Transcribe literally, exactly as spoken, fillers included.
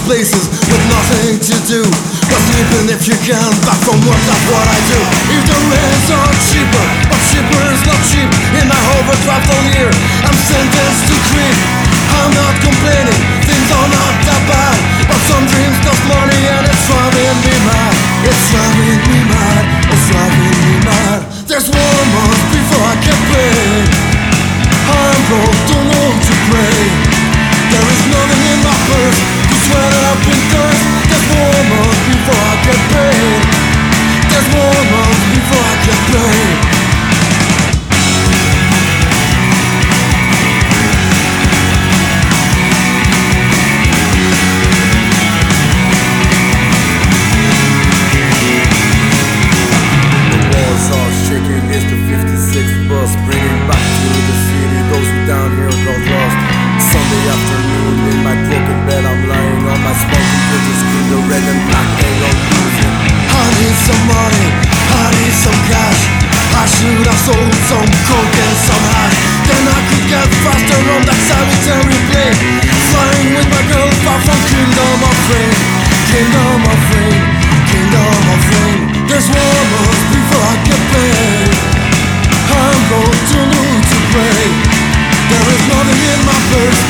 places with nothing to do but sleeping if you can. Back from work, that's what I do. If the rents are cheaper, but cheaper is not cheap. In my overdraft all year, I'm sentenced to creep. I'm not complaining, things are not that bad, but some dreams cost money and it's driving me mad. It's driving me mad, it's driving me mad. There's one month before I get paid. I'm broke, don't know to pray. There is nothing in my purse to sweat up in thirst. There's one month before I get paid. There's one month before I get paid. It's the fifty-sixth bus bringing back to the city those who down here got lost. Sunday afternoon in my broken bed, I'm lying on my smoking bridges, screen the red and black they are losing. I need some money, I need some cash. I should have sold some coke and some hash. Then I could get faster on that solitary plane, flying with my girl far from kingdom of rain. Kingdom of rain, kingdom of rain. There's one month before I get paid. I'm broke, too new to pray. There is nothing in my purse